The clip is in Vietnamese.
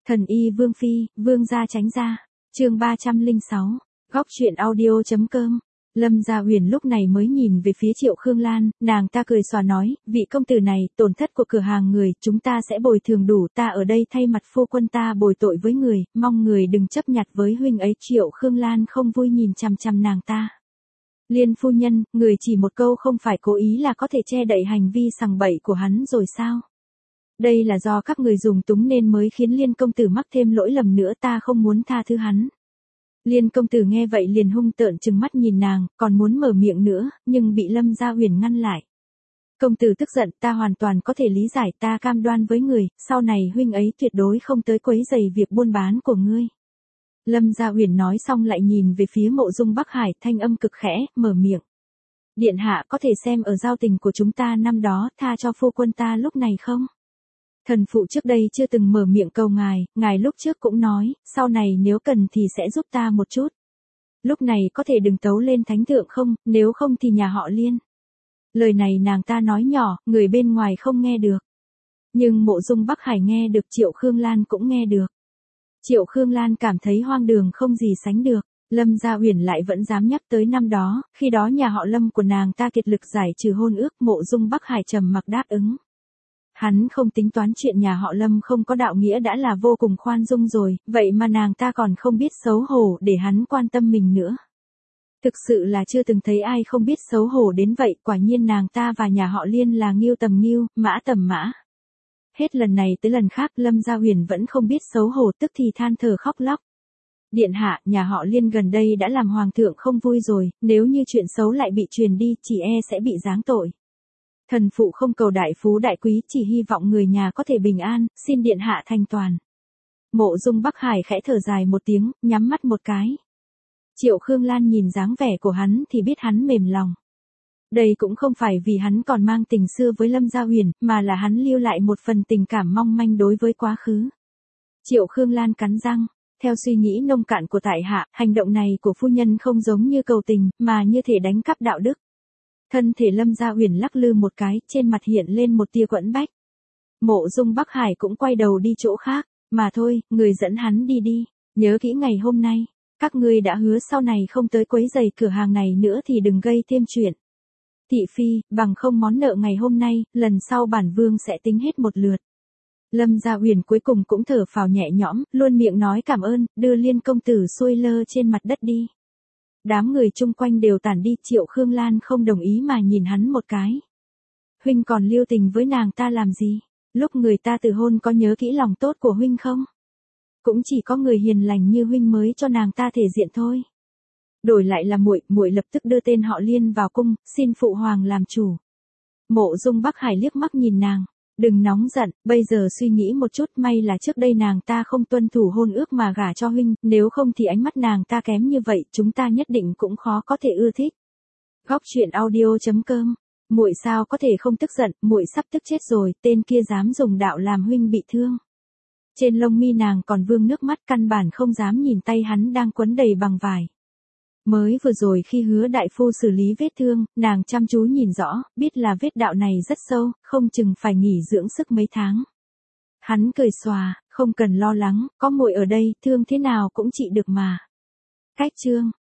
Thần y Vương Phi, Vương gia tránh ra. Chương 306. Góc truyện audio.com. Lâm Gia Huyền lúc này mới nhìn về phía Triệu Khương Lan, nàng ta cười xòa nói, vị công tử này, tổn thất của cửa hàng người, chúng ta sẽ bồi thường đủ, ta ở đây thay mặt phu quân ta bồi tội với người, mong người đừng chấp nhặt với huynh ấy. Triệu Khương Lan không vui nhìn chằm chằm nàng ta. Liên phu nhân, người chỉ một câu không phải cố ý là có thể che đậy hành vi sằng bậy của hắn rồi sao? Đây là do các người dùng túng nên mới khiến Liên công tử mắc thêm lỗi lầm nữa, ta không muốn tha thứ hắn. Liên công tử nghe vậy liền hung tợn trừng mắt nhìn nàng, còn muốn mở miệng nữa, nhưng bị Lâm Gia Huyền ngăn lại. Công tử tức giận, ta hoàn toàn có thể lý giải, ta cam đoan với người, sau này huynh ấy tuyệt đối không tới quấy rầy việc buôn bán của ngươi. Lâm Gia Huyền nói xong lại nhìn về phía Mộ Dung Bắc Hải, thanh âm cực khẽ, mở miệng. Điện hạ có thể xem ở giao tình của chúng ta năm đó, tha cho phu quân ta lúc này không? Thần phụ trước đây chưa từng mở miệng cầu ngài lúc trước cũng nói, sau này nếu cần thì sẽ giúp ta một chút. Lúc này có thể đừng tấu lên thánh thượng không, nếu không thì nhà họ Liên. Lời này nàng ta nói nhỏ, người bên ngoài không nghe được. Nhưng Mộ Dung Bắc Hải nghe được, Triệu Khương Lan cũng nghe được. Triệu Khương Lan cảm thấy hoang đường không gì sánh được. Lâm Gia Huyền lại vẫn dám nhắc tới năm đó, khi đó nhà họ Lâm của nàng ta kiệt lực giải trừ hôn ước. Mộ Dung Bắc Hải trầm mặc đáp ứng. Hắn không tính toán chuyện nhà họ Lâm không có đạo nghĩa đã là vô cùng khoan dung rồi, vậy mà nàng ta còn không biết xấu hổ để hắn quan tâm mình nữa. Thực sự là chưa từng thấy ai không biết xấu hổ đến vậy, quả nhiên nàng ta và nhà họ Liên là nghiêu tầm nghiêu, mã tầm mã. Hết lần này tới lần khác Lâm Gia Huyền vẫn không biết xấu hổ, tức thì than thở khóc lóc. Điện hạ, nhà họ Liên gần đây đã làm hoàng thượng không vui rồi, nếu như chuyện xấu lại bị truyền đi, chỉ e sẽ bị giáng tội. Thần phụ không cầu đại phú đại quý, chỉ hy vọng người nhà có thể bình an, xin điện hạ thành toàn. Mộ Dung Bắc Hải khẽ thở dài một tiếng, nhắm mắt một cái. Triệu Khương Lan nhìn dáng vẻ của hắn thì biết hắn mềm lòng. Đây cũng không phải vì hắn còn mang tình xưa với Lâm Gia Huyền, mà là hắn lưu lại một phần tình cảm mong manh đối với quá khứ. Triệu Khương Lan cắn răng. Theo suy nghĩ nông cạn của tại hạ, hành động này của phu nhân không giống như cầu tình, mà như thể đánh cắp đạo đức. Thân thể Lâm Gia Huyền lắc lư một cái, trên mặt hiện lên một tia quẫn bách. Mộ Dung Bắc Hải cũng quay đầu đi chỗ khác, mà thôi, người dẫn hắn đi đi, nhớ kỹ ngày hôm nay, các ngươi đã hứa sau này không tới quấy rầy cửa hàng này nữa thì đừng gây thêm chuyện. Thị phi, bằng không món nợ ngày hôm nay, lần sau bản vương sẽ tính hết một lượt. Lâm Gia Huyền cuối cùng cũng thở phào nhẹ nhõm, luôn miệng nói cảm ơn, đưa Liên công tử xuôi lơ trên mặt đất đi. Đám người chung quanh đều tản đi, Triệu Khương Lan không đồng ý mà nhìn hắn một cái. Huynh còn lưu tình với nàng ta làm gì? Lúc người ta từ hôn có nhớ kỹ lòng tốt của huynh không? Cũng chỉ có người hiền lành như huynh mới cho nàng ta thể diện thôi. Đổi lại là muội lập tức đưa tên họ Liên vào cung, xin phụ hoàng làm chủ. Mộ Dung Bắc Hải liếc mắt nhìn nàng. Đừng nóng giận, bây giờ suy nghĩ một chút, may là trước đây nàng ta không tuân thủ hôn ước mà gả cho huynh, nếu không thì ánh mắt nàng ta kém như vậy, chúng ta nhất định cũng khó có thể ưa thích. Góc truyện audio.com. Muội sao có thể không tức giận, muội sắp tức chết rồi, tên kia dám dùng đạo làm huynh bị thương. Trên lông mi nàng còn vương nước mắt, căn bản không dám nhìn tay hắn đang quấn đầy bằng vải. Mới vừa rồi khi hứa đại phu xử lý vết thương, nàng chăm chú nhìn rõ, biết là vết đạo này rất sâu, không chừng phải nghỉ dưỡng sức mấy tháng. Hắn cười xòa, không cần lo lắng, có muội ở đây, thương thế nào cũng trị được mà. Cách chương.